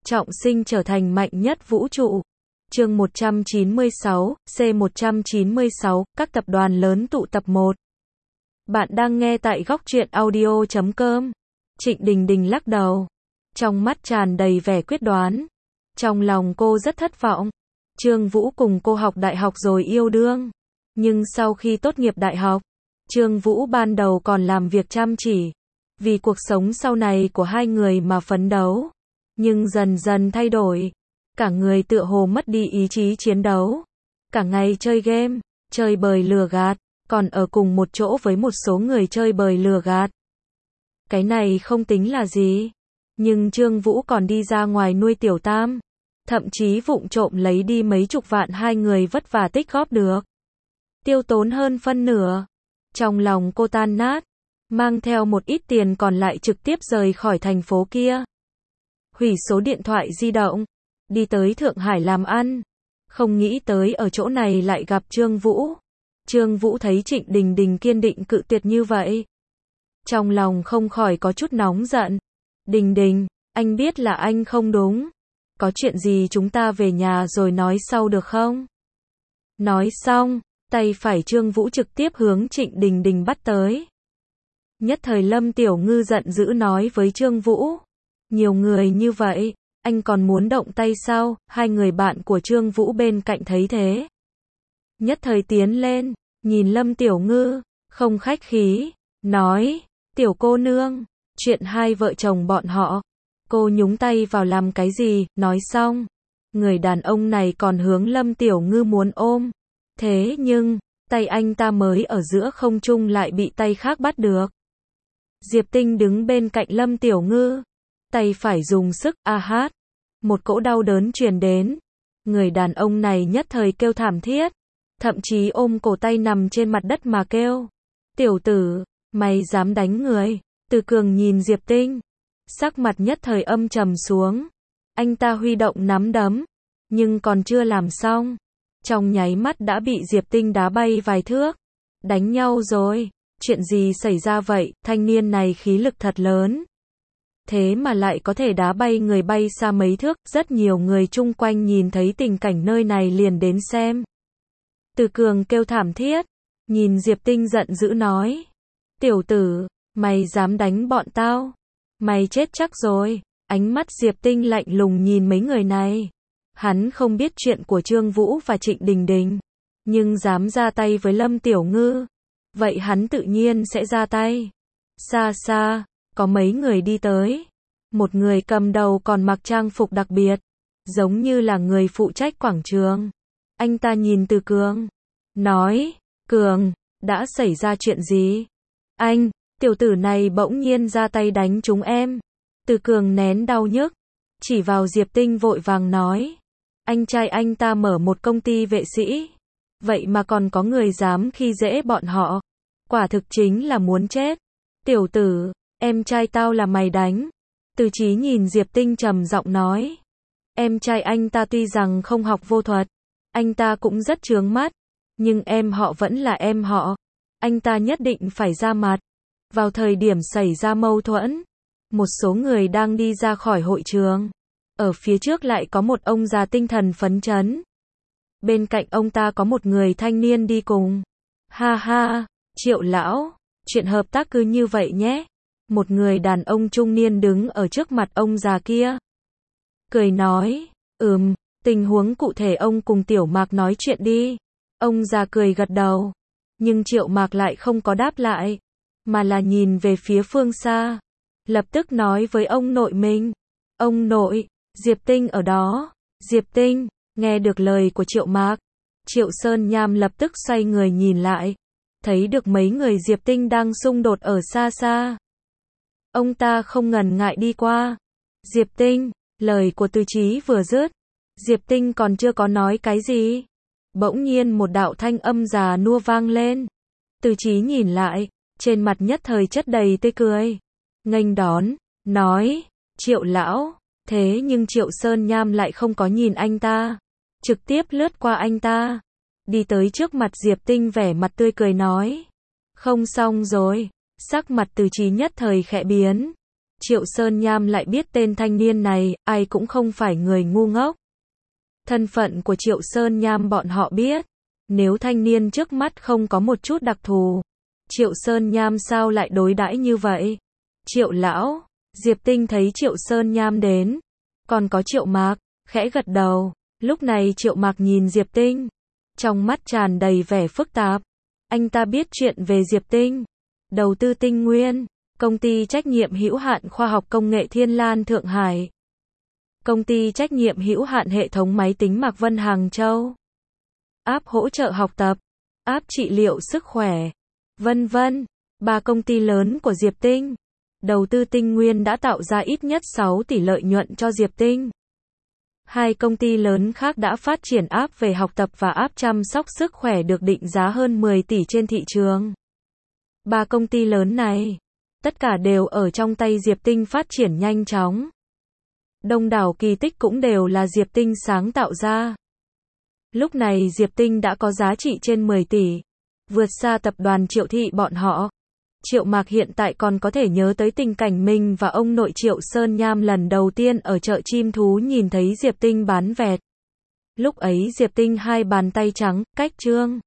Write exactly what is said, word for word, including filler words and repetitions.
trọng sinh trở thành mạnh nhất vũ trụ. Chương một trăm chín mươi sáu, C một trăm chín mươi sáu, các tập đoàn lớn tụ tập một. Bạn đang nghe tại góc truyện audio chấm com. Trịnh Đình Đình lắc đầu, trong mắt tràn đầy vẻ quyết đoán. Trong lòng cô rất thất vọng. Trương Vũ cùng cô học đại học rồi yêu đương. Nhưng sau khi tốt nghiệp đại học, Trương Vũ ban đầu còn làm việc chăm chỉ, vì cuộc sống sau này của hai người mà phấn đấu. Nhưng dần dần thay đổi, cả người tựa hồ mất đi ý chí chiến đấu. Cả ngày chơi game, chơi bời lừa gạt, còn ở cùng một chỗ với một số người chơi bời lừa gạt. Cái này không tính là gì. Nhưng Trương Vũ còn đi ra ngoài nuôi tiểu tam. Thậm chí vụng trộm lấy đi mấy chục vạn hai người vất vả tích góp được. Tiêu tốn hơn phân nửa. Trong lòng cô tan nát. Mang theo một ít tiền còn lại trực tiếp rời khỏi thành phố kia. Hủy số điện thoại di động. Đi tới Thượng Hải làm ăn. Không nghĩ tới ở chỗ này lại gặp Trương Vũ. Trương Vũ thấy Trịnh Đình Đình kiên định cự tuyệt như vậy. Trong lòng không khỏi có chút nóng giận. Đình Đình, anh biết là anh không đúng. Có chuyện gì chúng ta về nhà rồi nói sau được không? Nói xong, tay phải Trương Vũ trực tiếp hướng Trịnh Đình Đình bắt tới. Nhất thời Lâm Tiểu Ngư giận dữ nói với Trương Vũ. Nhiều người như vậy, anh còn muốn động tay sao? Hai người bạn của Trương Vũ bên cạnh thấy thế. Nhất thời tiến lên, nhìn Lâm Tiểu Ngư, không khách khí, nói, tiểu cô nương, chuyện hai vợ chồng bọn họ, cô nhúng tay vào làm cái gì? Nói xong, người đàn ông này còn hướng Lâm Tiểu Ngư muốn ôm. Thế nhưng, tay anh ta mới ở giữa không trung lại bị tay khác bắt được. Diệp Tinh đứng bên cạnh Lâm Tiểu Ngư, tay phải dùng sức, a hát. Một cỗ đau đớn truyền đến. Người đàn ông này nhất thời kêu thảm thiết, thậm chí ôm cổ tay nằm trên mặt đất mà kêu. Tiểu tử, mày dám đánh người? Từ Cường nhìn Diệp Tinh, sắc mặt nhất thời âm trầm xuống. Anh ta huy động nắm đấm, nhưng còn chưa làm xong, trong nháy mắt đã bị Diệp Tinh đá bay vài thước. Đánh nhau rồi, chuyện gì xảy ra vậy? Thanh niên này khí lực thật lớn. Thế mà lại có thể đá bay người bay xa mấy thước. Rất nhiều người chung quanh nhìn thấy tình cảnh nơi này liền đến xem. Từ Cường kêu thảm thiết, nhìn Diệp Tinh giận dữ nói. Tiểu tử, mày dám đánh bọn tao? Mày chết chắc rồi. Ánh mắt Diệp Tinh lạnh lùng nhìn mấy người này. Hắn không biết chuyện của Trương Vũ và Trịnh Đình Đình, nhưng dám ra tay với Lâm Tiểu Ngư, vậy hắn tự nhiên sẽ ra tay. Xa xa, có mấy người đi tới. Một người cầm đầu còn mặc trang phục đặc biệt, giống như là người phụ trách quảng trường. Anh ta nhìn Từ Cường, nói, Cường, đã xảy ra chuyện gì? Anh, tiểu tử này bỗng nhiên ra tay đánh chúng em. Từ Cường nén đau nhức, chỉ vào Diệp Tinh vội vàng nói. Anh trai anh ta mở một công ty vệ sĩ, vậy mà còn có người dám khi dễ bọn họ. Quả thực chính là muốn chết. Tiểu tử, em trai tao là mày đánh. Từ Chí nhìn Diệp Tinh trầm giọng nói. Em trai anh ta tuy rằng không học vô thuật, anh ta cũng rất chướng mắt, nhưng em họ vẫn là em họ. Anh ta nhất định phải ra mặt. Vào thời điểm xảy ra mâu thuẫn, một số người đang đi ra khỏi hội trường. Ở phía trước lại có một ông già tinh thần phấn chấn. Bên cạnh ông ta có một người thanh niên đi cùng. Ha ha, Triệu lão, chuyện hợp tác cứ như vậy nhé. Một người đàn ông trung niên đứng ở trước mặt ông già kia, cười nói, ừm, tình huống cụ thể ông cùng Tiểu Mạc nói chuyện đi. Ông già cười gật đầu, nhưng Triệu Mạc lại không có đáp lại, mà là nhìn về phía phương xa, lập tức nói với ông nội mình. Ông nội, Diệp Tinh ở đó. Diệp Tinh, nghe được lời của Triệu Mạc, Triệu Sơn Nham lập tức xoay người nhìn lại, thấy được mấy người Diệp Tinh đang xung đột ở xa xa. Ông ta không ngần ngại đi qua. Diệp Tinh, lời của Từ Chí vừa dứt, Diệp Tinh còn chưa có nói cái gì, bỗng nhiên một đạo thanh âm già nua vang lên. Từ Chí nhìn lại, trên mặt nhất thời chất đầy tươi cười, nghênh đón, nói, Triệu lão. Thế nhưng Triệu Sơn Nham lại không có nhìn anh ta, trực tiếp lướt qua anh ta, đi tới trước mặt Diệp Tinh vẻ mặt tươi cười nói. Không xong rồi. Sắc mặt Từ Chí nhất thời khẽ biến. Triệu Sơn Nham lại biết tên thanh niên này, ai cũng không phải người ngu ngốc. Thân phận của Triệu Sơn Nham bọn họ biết. Nếu thanh niên trước mắt không có một chút đặc thù, Triệu Sơn Nham sao lại đối đãi như vậy? Triệu lão, Diệp Tinh thấy Triệu Sơn Nham đến, còn có Triệu Mạc, khẽ gật đầu. Lúc này Triệu Mạc nhìn Diệp Tinh, trong mắt tràn đầy vẻ phức tạp. Anh ta biết chuyện về Diệp Tinh, đầu tư Tinh Nguyên, công ty trách nhiệm hữu hạn khoa học công nghệ Thiên Lan Thượng Hải, công ty trách nhiệm hữu hạn hệ thống máy tính Mạc Vân Hàng Châu, app hỗ trợ học tập, app trị liệu sức khỏe, vân vân. Ba công ty lớn của Diệp Tinh, đầu tư Tinh Nguyên đã tạo ra ít nhất sáu tỷ lợi nhuận cho Diệp Tinh. Hai công ty lớn khác đã phát triển app về học tập và app chăm sóc sức khỏe được định giá hơn mười tỷ trên thị trường. Ba công ty lớn này, tất cả đều ở trong tay Diệp Tinh phát triển nhanh chóng. Đông đảo kỳ tích cũng đều là Diệp Tinh sáng tạo ra. Lúc này Diệp Tinh đã có giá trị trên mười tỷ, vượt xa tập đoàn Triệu Thị bọn họ. Triệu Mạc hiện tại còn có thể nhớ tới tình cảnh mình và ông nội Triệu Sơn Nham lần đầu tiên ở chợ chim thú nhìn thấy Diệp Tinh bán vẹt. Lúc ấy Diệp Tinh hai bàn tay trắng, cách trương.